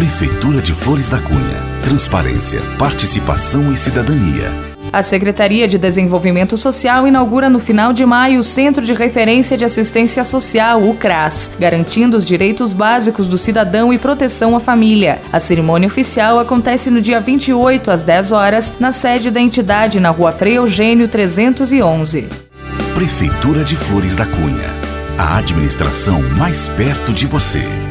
Prefeitura de Flores da Cunha. Transparência, participação e cidadania. A Secretaria de Desenvolvimento Social inaugura no final de maio o Centro de Referência de Assistência Social, o CRAS, garantindo os direitos básicos do cidadão e proteção à família. A cerimônia oficial acontece no dia 28, às 10 horas, na sede da entidade, na Rua Frei Eugênio 311. Prefeitura de Flores da Cunha. A administração mais perto de você.